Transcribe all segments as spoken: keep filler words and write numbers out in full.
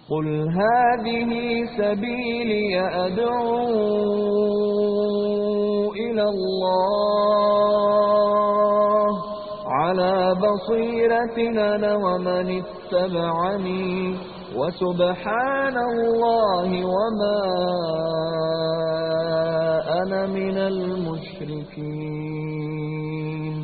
قل هذه سبيلي أدعو إلى الله على بصيرة أنا ومن اتبعني وسبحان الله وما أنا من المشركين.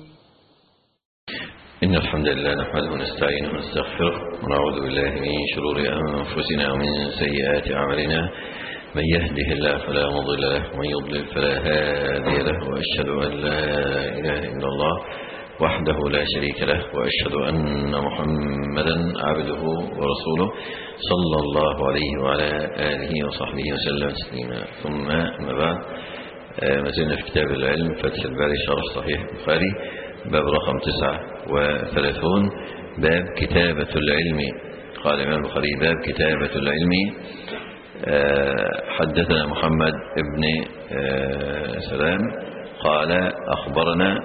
إن الحمد لله نحمده ونستعينه ونستغفره ونعوذ بالله من شرور أنفسنا ومن سيئات أعمالنا، من يهده الله فلا مضل له ومن يضلل فلا هادي له، وأشهد أن لا إله إلا الله وحده لا شريك له، وأشهد أن محمدا عبده ورسوله صلى الله عليه وعلى آله وصحبه وسلم تسليما. ثم أما بعد، ما زلنا في كتاب العلم فتح الباري شرح صحيح البخاري، باب رقم تسعة وثلاثون، باب كتابة العلم. قال الإمام البخاري باب كتابة العلم. حدثنا محمد بن سلام قال أخبرنا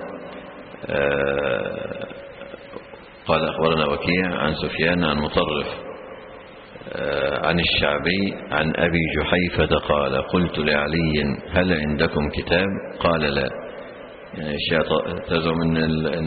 قال أخبرنا وكيع عن سفيان عن مطرف عن الشعبي عن أبي جحيفة قال قلت لعلي هل عندكم كتاب؟ قال لا. يعني الشيء تزعم أن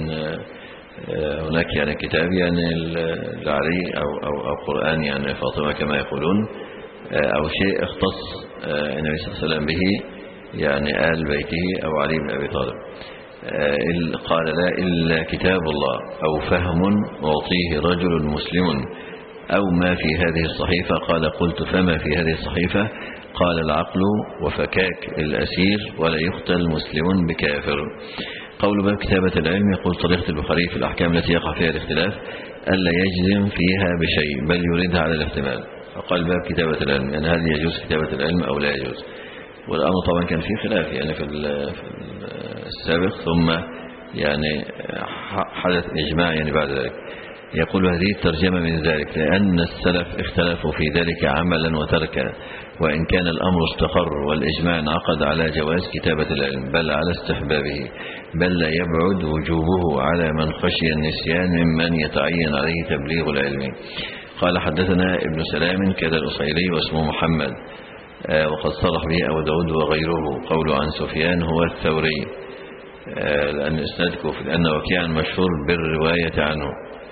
هناك يعني كتاب يعني لعلي أو, أو, أو قرآن يعني فاطمة كما يقولون، أو شيء اختص النبي صلى الله عليه وسلم به يعني آل بيته أو علي بن أبي طالب. قال لا إلا كتاب الله أو فهم أعطيه رجل مسلم أو ما في هذه الصحيفة. قال قلت فما في هذه الصحيفة؟ قال العقل وفكاك الأسير ولا يقتل مسلم بكافر. قول باب كتابة العلم. يقول طريقة البخاري في الأحكام التي يقع فيها الاختلاف ألا يجزم فيها بشيء بل يريدها على الاحتمال، فقال باب كتابة العلم يعني هل يجوز كتابة العلم أو لا يجوز. والأمر طبعا كان فيه خلاف يعني في السابق، ثم يعني حدث إجماع يعني بعد ذلك. يقول هذه الترجمة من ذلك لأن السلف اختلفوا في ذلك عملا وتركا، وإن كان الأمر استقر والإجماع انعقد على جواز كتابة العلم بل على استحبابه، بل لا يبعد وجوبه على من خشي النسيان ممن يتعين عليه تبليغ العلم. قال حدثنا ابن سلام كذا الأصيلي واسمه محمد، وقد صرح به أبو داود وغيره. قوله عن سفيان هو الثوري، لأن إسنادكم لأن وكيعا مشهور بالرواية عنه،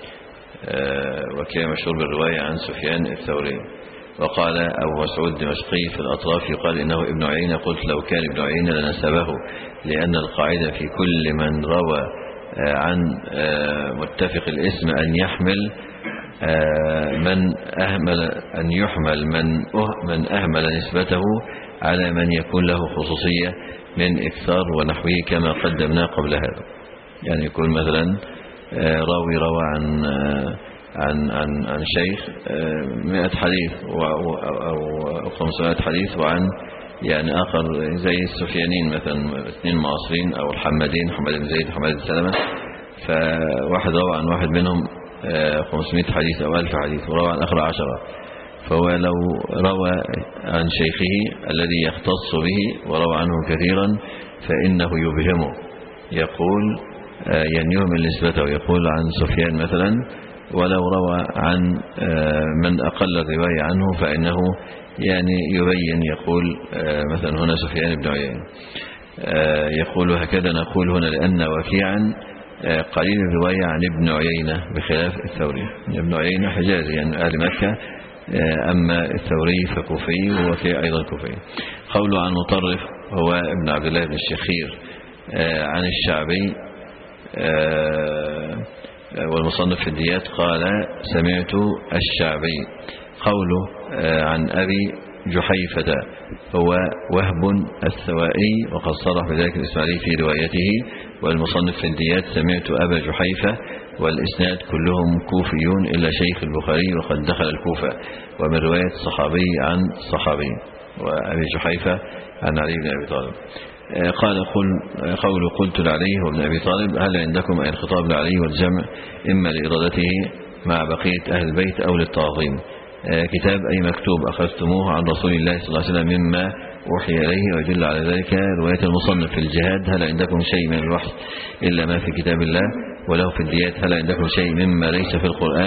وكيع مشهور بالرواية عن سفيان الثوري. وقال أبو مسعود دمشقي في الأطراف يقال إنه ابن عيينة، قلت لو كان ابن عيينة لنسبه، لأن القاعدة في كل من روى عن متفق الاسم أن يحمل من أهمل أن يحمل من من أهمل نسبته على من يكون له خصوصية من إكثار ونحوه كما قدمنا قبل هذا. يعني يكون مثلا راوي روى عن عن عن عن شيخ مئة حديث أو خمسمائة حديث، وعن يعني آخر زي السفيانين مثلا اثنين معاصرين أو الحمادين محمد بن زيد محمد بن سلمة، فواحد روى عن واحد منهم خمسمائة حديث أو ألف حديث وروى عن آخر عشرة، فهو لو روى عن شيخه الذي يختص به وروى عنه كثيرا فإنه يبهمه، يقول يعني يهمل نسبته، يقول عن سفيان مثلا، ولو روى عن من أقل الرواية عنه فإنه يعني يبين، يقول مثلا هنا سفيان بن عيينة، يقول هكذا نقول هنا لأن وكيعا قليل الرواية عن ابن عيينة بخلاف الثوري. ابن عيينة حجازي يعني أهل مكة، أما الثوري فكوفي ووكيع أيضا كوفي. قوله عن مطرف هو ابن عبد الله بن الشخير عن الشعبي والمصنف في الديات قال سمعت الشعبي. قوله عن أبي جحيفة هو وهب الثوائي، وقد صرح بذلك الإسماعيلي في روايته، والمصنف في الديات سمعت أبا جحيفة، والإسناد كلهم كوفيون إلا شيخ البخاري وقد دخل الكوفة، ومن رواية الصحابي عن صحابي، وأبي جحيفة عن علي بن أبي طالب. قال قول قلت لعلي وابن أبي طالب هل عندكم أي الخطاب لعلي والجمع إما لإرادته مع بقية أهل البيت أو للتعظيم. كتاب أي مكتوب أخذتموه عن رسول الله صلى الله عليه وسلم مما أوحي إليه، ويدل على ذلك رواية المصنف في الجهاد هل عندكم شيء من الوحي إلا ما في كتاب الله، وله في الديات هل عندكم شيء مما ليس في القرآن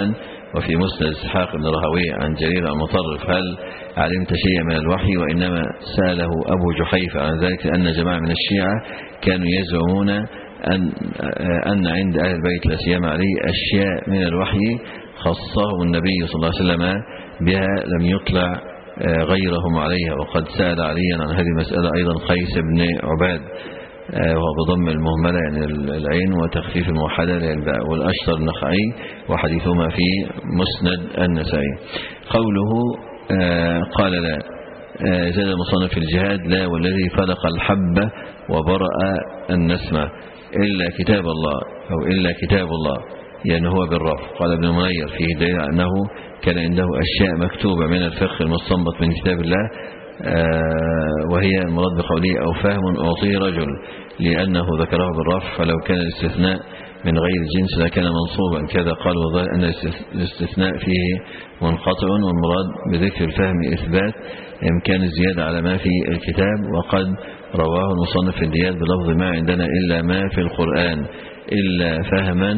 وفي مسند إسحاق بن راهويه عن جرير عن مطرف: هل علمت شيئا من الوحي؟ وإنما سأله أبو جحيفة عن ذلك لأن جماعة من الشيعة كانوا يزعمون أن, أن عند أهل البيت لا سيما علي أشياء من الوحي خصهم النبي صلى الله عليه وسلم بها لم يطلع غيرهم عليها. وقد سأل عليا عن هذه المسألة أيضا قيس بن عباد، وهو بضم المهملة يعني العين وتخفيف الموحدة للباء، والأشتر النخعي وحديثهما في مسند النسائي. قوله قال لا زاد المصنف في الجهاد: لا والذي فلق الحبة وبرأ النسمة إلا كتاب الله أو إلا كتاب الله، يعني هو بالرفع. قال ابن منير: فيه دليل أنه كان عنده أشياء مكتوبة من الفقه المستنبط من كتاب الله، وهي المراد بقوله أو فهم أعطيه رجل، لأنه ذكره بالرفع، فلو كان الاستثناء من غير الجنس لكان منصوبا كذا. قال وظاهر أن الاستثناء فيه منقطع، والمراد بذكر الفهم إثبات إمكان الزيادة على ما في الكتاب. وقد رواه المصنف في الديات بلفظ ما عندنا إلا ما في القرآن إلا فهما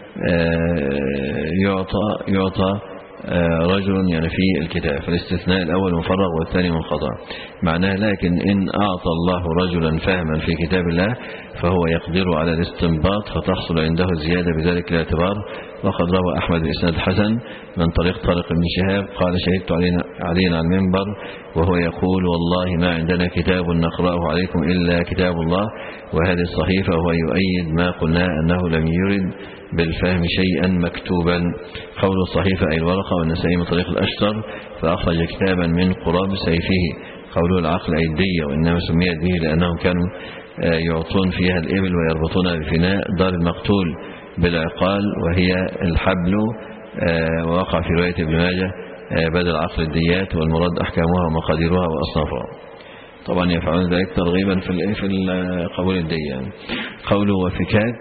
يعطى يعطى رجل يعني في الكتاب، فالاستثناء الأول مفرغ والثاني منقطع. معناه لكن إن أعطى الله رجلا فهما في كتاب الله فهو يقدر على الاستنباط فتحصل عنده زيادة بذلك الاعتبار. وقد روى أحمد بإسناد حسن من طريق طارق بن شهاب قال: شهدت علينا, علينا على المنبر وهو يقول: والله ما عندنا كتاب نقرأه عليكم إلا كتاب الله وهذه الصحيفة. وهو يؤيد ما قلنا أنه لم يرد بالفهم شيئا مكتوبا. قول الصحيفة أي الورقة، والنسائي من طريق الأشتر فأخرج كتابا من قراب سيفه. قوله العقل أي الدية، وإنما سميت به لأنهم كانوا يعطون فيها الإبل ويربطونها بفناء دار المقتول بالعقال وهي الحبل. ووقع في رواية ابن ماجه بدل عقل الديات، والمراد أحكامها ومقاديرها وأصنافها. طبعا يفعلون ذلك ترغيبا في في قبول الدية. قوله وفكاك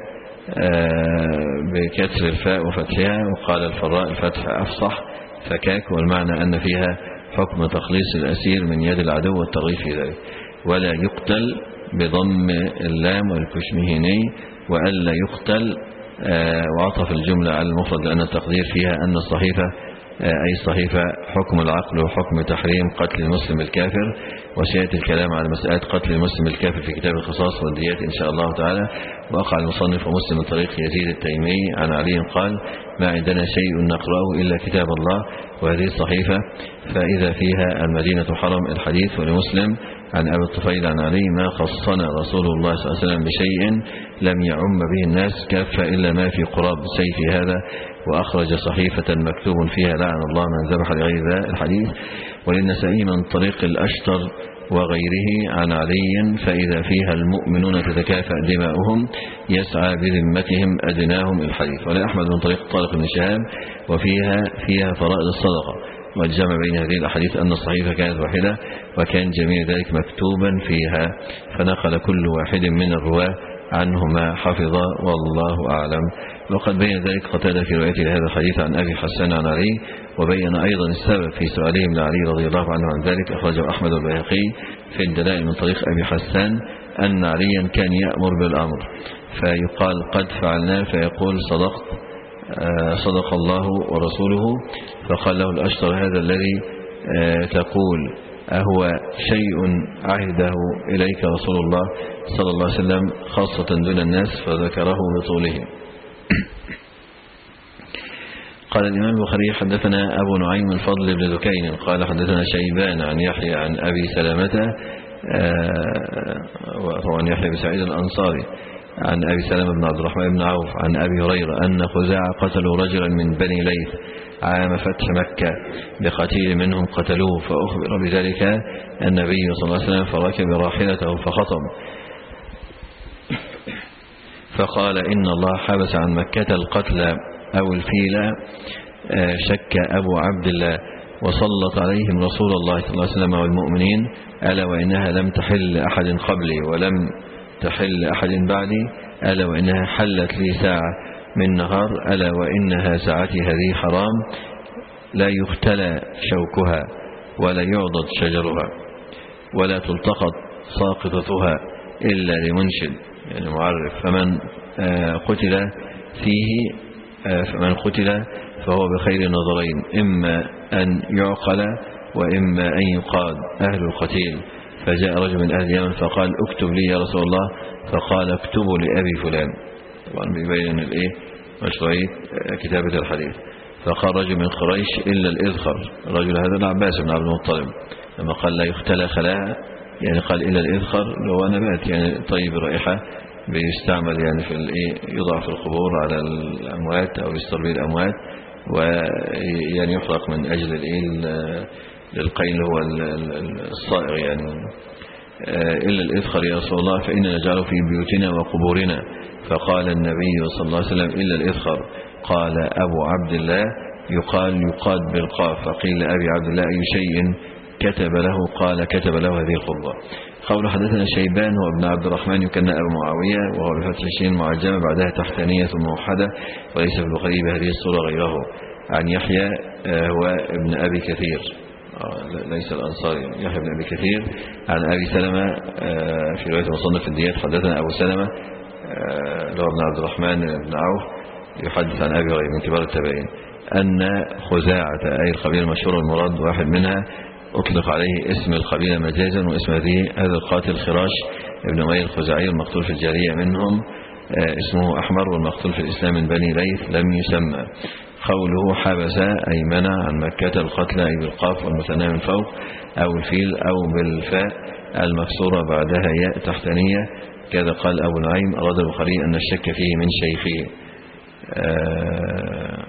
بكسر الفاء وفتحها، وقال الفراء الفتح أفصح فكاك، والمعنى أن فيها حكم تخليص الأسير من يد العدو والترغيب في ذلك. ولا يقتل بضم اللام والكشمهيني، وألا يقتل وعطف الجملة على المفرد لأن التقدير فيها أن الصحيفة أي الصحيفة حكم العقل وحكم تحريم قتل المسلم الكافر. وسيأتي الكلام على مسألة قتل المسلم الكافر في كتاب القصاص والديات إن شاء الله تعالى. وقع المصنف ومسلم من طريق يزيد التيمي عن علي قال: ما عندنا شيء نقرأه إلا كتاب الله وهذه الصحيفة، فإذا فيها المدينة حرم. الحديث. ولمسلم عن أبي الطفيل عن علي: ما خصنا رسول الله صلى الله عليه وسلم بشيء لم يعم به الناس كافة إلا ما في قراب سيف هذا، وأخرج صحيفة مكتوب فيها: لعن الله من ذبح لغير ذا. الحديث. وللنسائي من طريق الأشتر وغيره عن علي: فإذا فيها المؤمنون تتكافأ دماؤهم يسعى بذمتهم أدناهم. الحديث. ولأحمد من طريق طارق بن شهاب: وفيها فيها فرائض الصدقة. والجمع بين هذه الأحاديث أن الصحيفة كانت واحدة وكان جميع ذلك مكتوبا فيها، فنقل كل واحد من الرواة عنه ما حفظ والله أعلم. وقد بين ذلك قتادة في روايته لهذا الحديث عن أبي حسان عن علي، وبين أيضا السبب في سؤالهم لعلي رضي الله عنه عن ذلك. أخرجه أحمد البيهقي في الدلائل من طريق أبي حسان أن عليا كان يأمر بالأمر فيقال قد فعلنا فيقول صدقت صدق الله ورسوله. فقال له الأشتر: هذا الذي تقول أهو شيء عهده إليك رسول الله صلى الله عليه وسلم خاصة دون الناس؟ فذكره بطوله. قال الإمام البخاري: حدثنا أبو نعيم الفضل بن ذكين قال حدثنا شيبان عن يحيى عن أبي سلامة وعن يحيى بن سعيد الأنصاري عن أبي سلمة بن عبد الرحمن بن عوف عن أبي هريرة أن خزاعة قتلوا رجلا من بني ليث عام فتح مكة بقتيل منهم قتلوه، فأخبر بذلك النبي صلى الله عليه وسلم فركب راحلته فخطب فقال: إن الله حبس عن مكة القتل أو الفيلة. شك أبو عبد الله: وسلط عليهم رسول الله صلى الله عليه وسلم والمؤمنين، ألا وإنها لم تحل أحد قبلي ولم تحل أحد بعدي، ألا وإنها حلت لي ساعة من نهار، ألا وإنها ساعتي هذه حرام لا يختلى شوكها ولا يعضد شجرها ولا تلتقط ساقطتها إلا لمنشد يعني معرف، فمن قتل فيه فمن قتل فهو بخير النظرين، إما أن يعقل وإما أن يقاد أهل القتيل. فجاء رجل من أهل اليمن فقال اكتب لي يا رسول الله، فقال اكتبوا لأبي فلان. طبعا بيبين الإيه مشروعية كتابة الحديث. فقال رجل من قريش إلا الإذخر، الرجل هذا العباس بن عبد المطلب لما قال لا يختلى خلاها، يعني قال إلا الإذخر اللي هو نبات يعني طيب الرائحة، بيستعمل يعني في الإيه يضع في القبور على الأموات أو يستربي الأموات، ويعني يحرق من أجل الإيه للقيل هو الصائغ يعني. إلا الإذخر يا رسول الله فإننا نجعله في بيوتنا وقبورنا. فقال النبي صلى الله عليه وسلم إلا الإذخر. قال أبو عبد الله يقال يقاد بالقاف. فقيل أبي عبد الله أي شيء كتب له؟ قال كتب له هذه الخطبة. قول حدثنا شيبان هو ابن عبد الرحمن يكنى أبو معاوية، وهو بفتح الشين معجمة بعدها تحتانية موحدة، وليس في البخاري بهذه الصورة غيره. عن يحيى هو ابن أبي كثير ليس الأنصاري، يحيى بن أبي كثير عن أبي سلمة في رواية مصنف الديات حدثنا أبو سلمة له ابن عبد الرحمن بن عوف يحدث عن أبي غير من كبار التابعين أن خزاعة أي القبيلة المشهورة المراد واحد منها أطلق عليه اسم القبيلة مجازا، واسم هذه هذا القاتل خراش ابن أمية الخزاعي المقتول في الجارية منهم اسمه أحمر، والمقتول في الإسلام من بني ليث لم يسمى. قوله حبس أي منع عن مكة القتل أي بالقاف والمثنى من فوق أو الفيل أو بالفاء المكسورة بعدها ياء تحتانية. كذا قال أبو نعيم أراد البخاري أن الشك فيه من شيخه. آه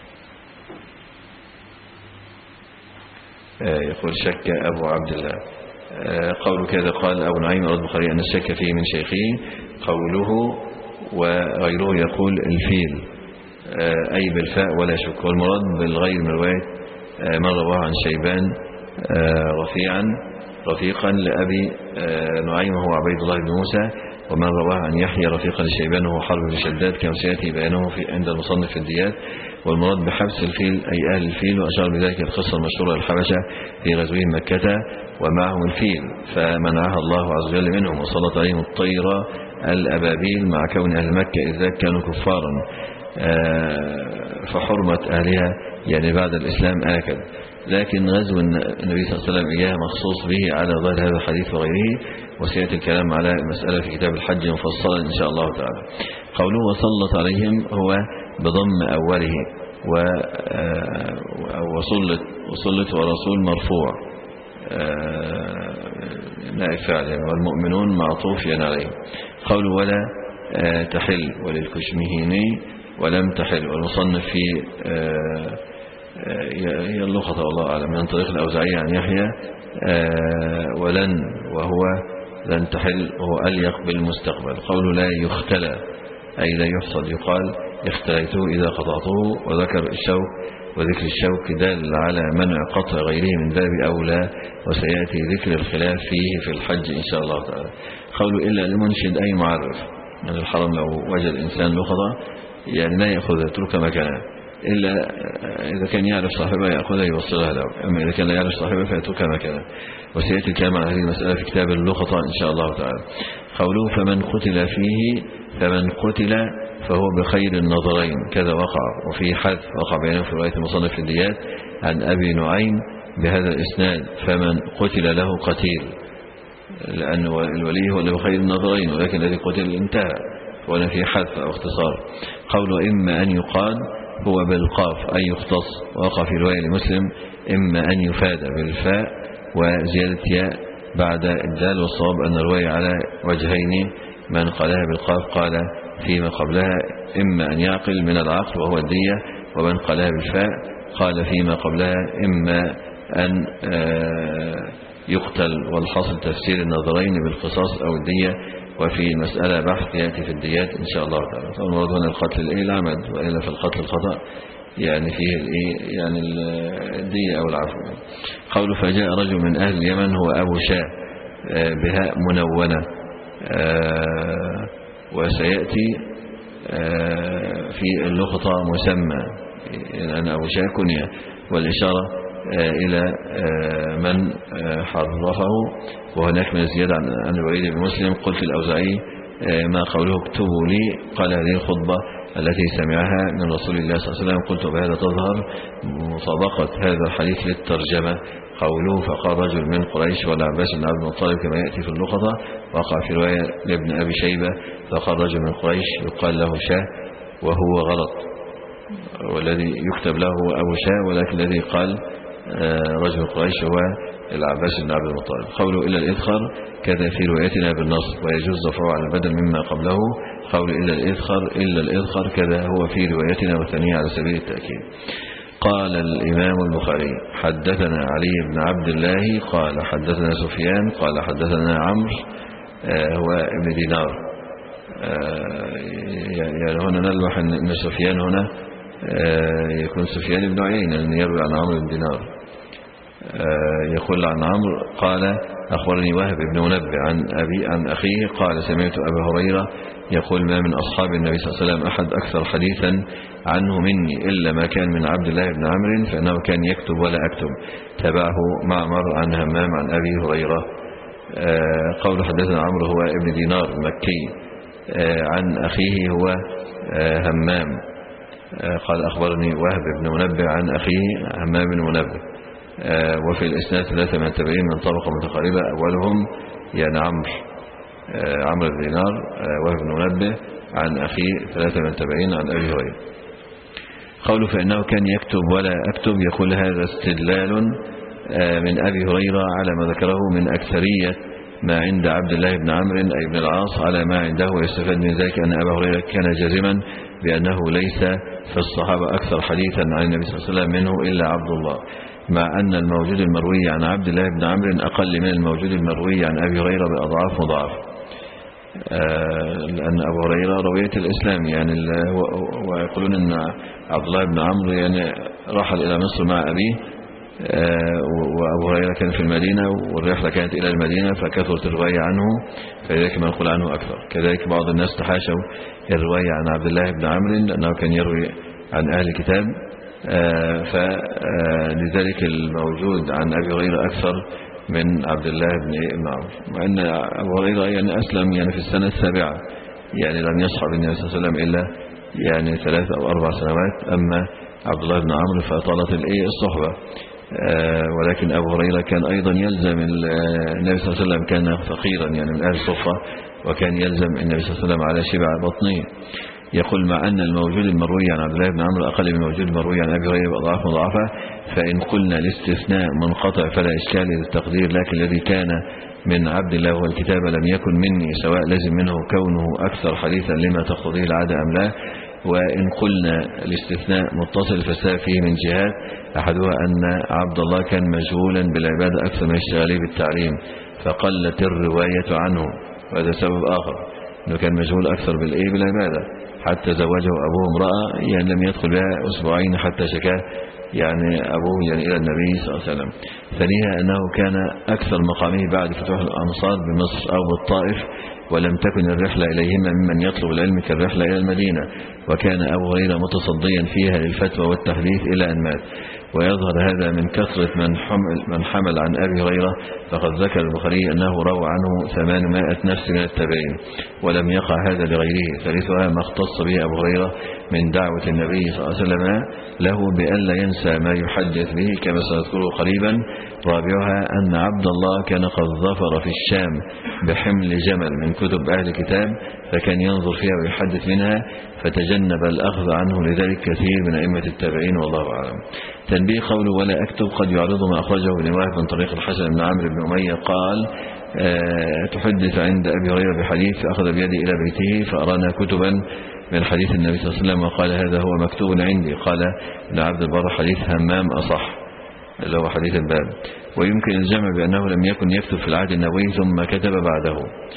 آه يقول شك أبو عبد الله. آه قوله كذا قال أبو نعيم أراد البخاري أن الشك فيه من شيخه. قوله وغيره يقول الفيل أي بالفاء ولا شك، والمراد بالغير من رواية من رواه عن شيبان رفيعا رفيقا لأبي نعيم هو عبيد الله بن موسى، ومن رواه عن يحيى رفيقا لشيبان هو حرب بن شداد كما سيأتي بيانه في عند المصنف في الديات. والمراد بحبس الفيل أي أهل الفيل، وأشار بذلك القصة المشهورة للحبشة في غزوهم مكة ومعهم الفيل فمنعها الله عز وجل منهم، وسلط عليهم الطير الأبابيل مع كون أهل مكة إذ ذاك كانوا كفارا فحرمة أهلها يعني بعد الإسلام آكد. لكن غزو النبي صلى الله عليه وسلم إياه مخصوص به على ظاهر هذا الحديث وغيره، وسيأتي الكلام على مسألة في كتاب الحج مفصلا إن شاء الله تعالى. قوله وسلط عليهم هو بضم أوله وسلط وسلط ورسول مرفوع نائب فعل يعني، والمؤمنون معطوف يعني عليه. قوله ولا تحل وللكشمهيني ولم تحل، والمصنف في هي اللغة والله أعلم من طريق الأوزاعي عن يحيى ولن وهو لن تحل هو أليق بالمستقبل. قوله لا يختلى أي لا يحصد، يقال اختليته إذا قطعته، وذكر الشوك وذكر الشوك دال على منع قطع غيره من باب أولى، وسيأتي ذكر الخلاف فيه في الحج إن شاء الله تعالى. قوله إلا لمنشد أي معرف، من الحرم لو وجد إنسان لقطة يعني لا يأخذها ترك مكانها، إلا إذا كان يعرف صاحبها يأخذها يوصلها له، أما إذا كان لا يعرف صاحبها فيتركها مكانها. وسيأتي الكلام عن هذه المسألة في كتاب اللقطة إن شاء الله تعالى. قوله فمن قتل فيه، فمن قتل فهو بخير النظرين كذا وقع، وفي حذف وقع بينه في رواية المصنف في الديات عن أبي نعيم بهذا الإسناد فمن قتل له قتيل، لأن الولي هو اللي بخير النظرين، ولكن الذي قتل انتهى، ولا في حذف أو اختصار. قوله إما أن يقال هو بالقاف أي يختص، وقع في رواية لمسلم إما أن يفاد بالفاء وزيادة ياء بعد الدال، والصواب أن الرواية على وجهين، من قالها بالقاف قال فيما قبلها إما أن يعقل من العقل وهو الدية، ومن قالها بالفاء قال فيما قبلها إما أن يقتل، والحاصل تفسير النظرين بالقصاص أو الدية، وفي المسألة بحث يأتي في الديات إن شاء الله تعالى. فالمراد هنا القتل الإيه العمد، وإلا في القتل الخطأ يعني فيه الإيه يعني الدية أو العفو. قوله فجاء رجل من أهل اليمن هو أبو شاه بهاء منونة، وسيأتي في اللقطة مسمى يعني أبو شاه كنية، والإشارة إلى من حرفه، وهناك من الزيادة عن الوليد بن مسلم. قلت الأوزاعي ما قوله اكتبوا لي قال هذه الخطبة التي سمعها من رسول الله صلى الله عليه وسلم. قلت بهذا تظهر مطابقة هذا الحديث للترجمة، قوله فقال رجل من قريش والعباس بن عبد المطلب كما يأتي في اللقطة. وقع في رواية لابن أبي شيبة فقال رجل من قريش يقال له شاه، وهو غلط، والذي يكتب له أبو شاه، ولكن الذي قال رجل قريش هو العباس بن عبد المطلب. قوله إلا الإذخر كذا في روايتنا بالنصب، ويجوز رفعه على البدل مما قبله. قول إلا الإذخر إلا الإذخر كذا هو في روايتنا والثانية على سبيل التأكيد. قال الإمام البخاري حدثنا علي بن عبد الله قال حدثنا سفيان قال حدثنا عمرو آه هو ابن دينار. آه يعني هنا نلوح أن سفيان هنا آه يكون سفيان بن عيينة أن يروي عن عمرو بن دينار. آه يقول عن عمرو قال أخبرني وهب بن منبه عن أبي عن أخيه قال سمعت أبا هريرة يقول ما من أصحاب النبي صلى الله عليه وسلم أحد أكثر حديثا عنه مني إلا ما كان من عبد الله بن عمرو فإنه كان يكتب ولا أكتب. تبعه معمر عن همام عن أبي هريرة. آه قول حدثنا عمرو هو ابن دينار مكي آه عن أخيه هو آه همام آه قال أخبرني وهب بن منبه عن أخيه همام بن منبه. آه وفي الإسناد ثلاثة من التابعين من طبقة متقاربة أولهم يعني عمرو آه عمرو بن دينار آه وهب بن منبه عن أخيه ثلاثة من التابعين عن أبي هريرة. قوله فإنه كان يكتب ولا أكتب يقول هذا استدلال آه من أبي هريرة على ما ذكره من أكثرية ما عند عبد الله بن عمرو أي بن العاص على ما عنده، ويستفاد من ذلك أن أبا هريرة كان جازما بأنه ليس في الصحابة أكثر حديثا عن النبي صلى الله عليه وسلم منه إلا عبد الله، مع أن الموجود المروي عن عبد الله بن عمرو أقل من الموجود المروي عن أبي هريرة بأضعاف مضاعفة. آه لأن أبو هريرة روية الإسلام يعني ويقولون أن عبد الله بن عمرو يعني رحل إلى مصر مع أبيه آه وأبو هريرة كان في المدينة والرحلة كانت إلى المدينة فكثرت الرواية عنه فلذلك ما نقول عنه أكثر. كذلك بعض الناس تحاشوا الرواية عن عبد الله بن عمرو لأنه كان يروي عن أهل الكتاب آه فلذلك الموجود عن أبي هريرة أكثر من عبد الله بن عمرو، مع أن أبو هريرة يعني أسلم يعني في السنة السابعة يعني لم يصحب النبي صلى الله عليه وسلم إلا يعني ثلاث أو أربع سنوات، أما عبد الله بن عمرو فطالت الإيه الصحبة. آه ولكن أبو هريرة كان أيضا يلزم النبي صلى الله عليه وسلم كان فقيرا يعني من أهل الصفة وكان يلزم النبي صلى الله عليه وسلم على شبع بطنه. يقول مع أن الموجود المروي عن عبد الله بن عمرو أقل من الموجود المروي عن أبي هريرة بأضعاف مضاعفة، فإن قلنا الاستثناء منقطع فلا إشكال للتقدير، لكن الذي كان من عبد الله والكتاب لم يكن مني سواء لازم منه كونه أكثر حديثا لما تقتضيه العادة أم لا. وإن قلنا الاستثناء متصل فالسبب فيه من جهات، أحدها أن عبد الله كان مشغولا بالعبادة أكثر من اشتغاله بالتعليم فقلت الرواية عنه، وهذا سبب آخر أنه كان مشغول أكثر بالإيه بالعبادة حتى زوجه أبوه امرأة يعني لم يدخل بها أسبوعين حتى شكاه يعني أبوه يعني إلى النبي صلى الله عليه وسلم. ثانيها أنه كان أكثر مقامه بعد فتوح الأمصار بمصر أو بالطائف ولم تكن الرحلة إليهما ممن يطلب العلم كالرحلة إلى المدينة، وكان أبو هريرة متصديا فيها للفتوى والتحديث إلى أن مات. ويظهر هذا من كثرة من حمل, من حمل عن أبي هريرة، فقد ذكر البخاري أنه روى عنه ثمانمائة نفس من التابعين ولم يقع هذا لغيره. ثالثها ما اختص به أبو هريرة من دعوة النبي صلى الله عليه وسلم له بألا ينسى ما يحدث به كما سنذكره قريبا. رابعها أن عبد الله كان قد ظفر في الشام بحمل جمل من كتب أهل الكتاب فكان ينظر فيها ويحدث منها فتجنب الأخذ عنه، لذلك كثير من أئمة التابعين والله أعلم. تنبيه قوله ولا أكتب قد يعرض ما أخرجه ابن واهب من طريق الحسن بن عمرو بن أمية قال آه تحدث عند أبي هريرة بحديث فأخذ بيدي إلى بيته فأرانا كتبا من حديث النبي صلى الله عليه وسلم وقال هذا هو مكتوب عندي. قال ابن عبد البر حديث همام أصح اللي هو حديث الباب، ويمكن الجمع بأنه لم يكن يكتب في العهد النبوي ثم كتب بعده.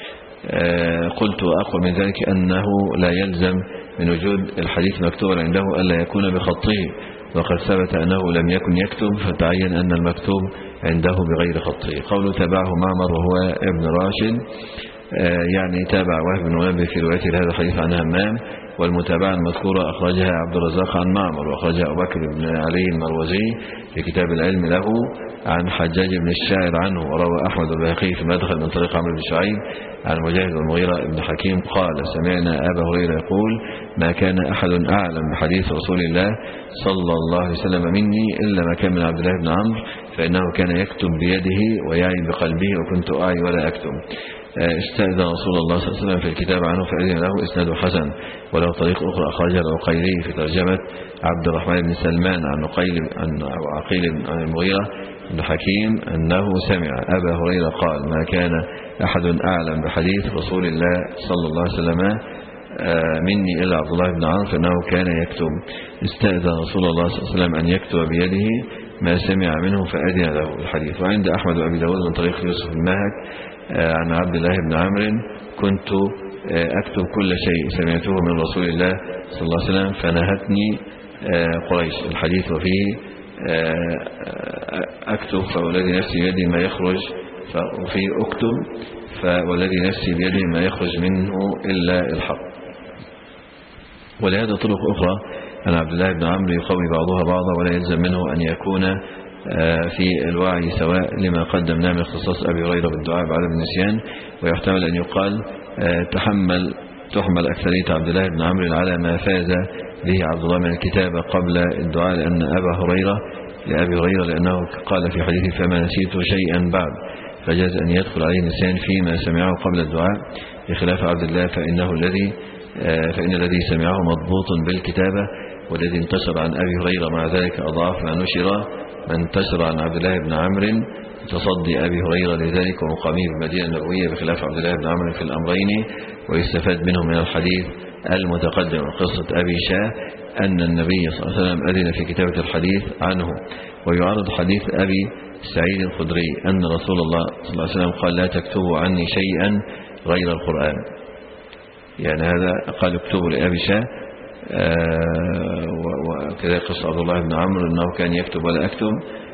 آه قلت وأقوى من ذلك أنه لا يلزم من وجود الحديث مكتوبا عنده ألا يكون بخطه، وقد ثبت أنه لم يكن يكتب فتعين أن المكتوب عنده بغير خطه. قوله تبعه معمر وهو ابن راشد آه يعني تابع وهب بن منبه في روايته هذا الحديث عن همام والمتابعة المذكورة أخرجها عبد الرزاق عن معمر، وأخرجها أبو بكر بن علي المروزي في كتاب العلم له عن حجاج بن الشاعر عنه. وروى أحمد البيهقي في المدخل من طريق عمرو بن شعيب عن مجاهد والمغيرة بن حكيم قال سمعنا أبا هريرة يقول ما كان أحد أعلم بحديث رسول الله صلى الله عليه وسلم مني إلا ما كان من عبد الله بن عمرو فإنه كان يكتب بيده ويعي بقلبه وكنت أعي ولا أكتب. استأذن رسول الله صلى الله عليه وسلم في الكتاب عنه فأذن له إسناد حسن. وله طريق أخرى أخرجها العقيلي في ترجمة عبد الرحمن بن سلمان عن عقيل عن عقيل عن المغيرة بن حكيم أنه سمع أبا هريرة قال ما كان أحد أعلم بحديث رسول الله صلى الله عليه وسلم مني إلا عبد الله بن عمرو فإنه كان يكتب. استأذن رسول الله صلى الله عليه وسلم أن يكتب بيده ما سمع منه فأذن له الحديث. وعند أحمد وأبي داود من طريق يوسف الماهك عن عبد الله بن عمرو كنت أكتب كل شيء سمعته من رسول الله صلى الله عليه وسلم فنهتني قريش. الحديث وفيه أكتب فوالذي نفسي بيدي ما يخرج وفيه أكتب فوالذي نفسي بيدي ما يخرج منه إلا الحق. ولهذا طرق أخرى عن عبد الله بن عمرو يقوي بعضها بعضا ولا يلزم منه أن يكون في الوعي سواء لما قدمناه من اختصاص أبي هريرة بالدعاء بعدم النسيان. ويحتمل أن يقال تحمل تحمل أكثرية عبد الله بن عمرو على ما فاز به عبد الله من الكتابة قبل الدعاء لأن أبا هريرة لأبي هريرة لأنه قال في حديثه فما نسيت شيئا بعد فجاز أن يدخل عليه النسيان فيما سمعه قبل الدعاء بخلاف عبد الله فإنه الذي فإن الذي سمعه مضبوط بالكتابة والذي انتشر عن أبي هريرة مع ذلك أضعاف ما نشر من انتشر عن عبد الله بن عمرو تصدي أبي هريرة لذلك ومقامه بالمدينة النبوية بخلاف عبد الله بن عمرو في الأمرين. ويستفاد منه من الحديث المتقدم قصة أبي شاه أن النبي صلى الله عليه وسلم أذن في كتابة الحديث عنه. ويعرض حديث أبي سعيد الخدري أن رسول الله صلى الله عليه وسلم قال لا تكتبوا عني شيئا غير القرآن. يعني هذا قال اكتبوا لأبي شاه وكذلك قصة عبد الله بن عمرو أنه كان يكتب ولا أكتب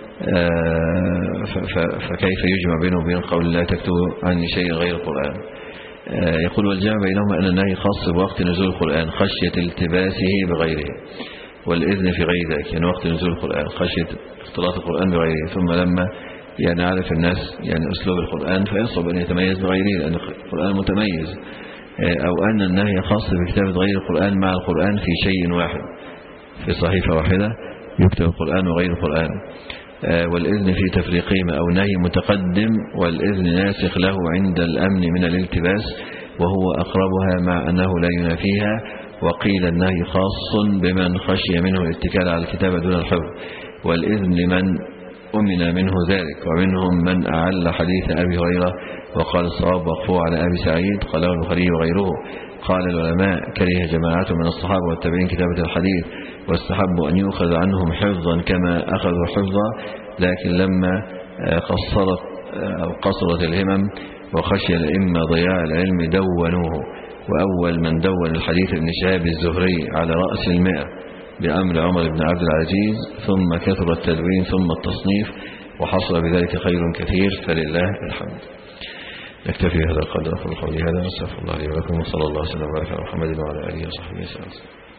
فكيف يجمع بينه وبين قول لا تكتبوا عني شيئا غير القرآن. يقول والجمع بينهما أن النهي خاص بوقت نزول القرآن خشية التباسه بغيره والإذن في غير ذلك يعني وقت نزول القرآن خشية اختلاط القرآن بغيره ثم لما يعني عرف الناس يعني أسلوب القرآن فيصعب أن يتميز بغيره لأن القرآن متميز. أو أن النهي خاص بكتابة غير القرآن مع القرآن في شيء واحد في صحيفة واحدة يكتب القرآن وغير القرآن. والإذن في تفريقهما أو نهي متقدم والإذن ناسخ له عند الأمن من الالتباس وهو أقربها مع أنه لا ينافيها. وقيل النهي خاص بمن خشي منه الاتكال على الكتابة دون الحفظ والإذن لمن أمن منه ذلك. ومنهم من أعل حديث أبي هريرة وقال الصواب وقفوه على أبي سعيد قاله البخاري وغيره. قال العلماء كره جماعات من الصحابة والتابعين كتابة الحديث واستحبوا أن يؤخذ عنهم حفظا كما أخذوا حفظا لكن لما قصرت أو قصرت الهمم وخشي الأئمة ضياع العلم دونوه. وأول من دون الحديث ابن شهاب الزهري على رأس المئة بأمر عمر بن عبد العزيز ثم كثر التدوين ثم التصنيف وحصل بذلك خير كثير فلله الحمد. نكتفي هذا القدر أقول قولي هذا واستغفر الله لي ولكم وصلى الله وسلم وبارك على محمد وعلى آله وصحبه وسلم.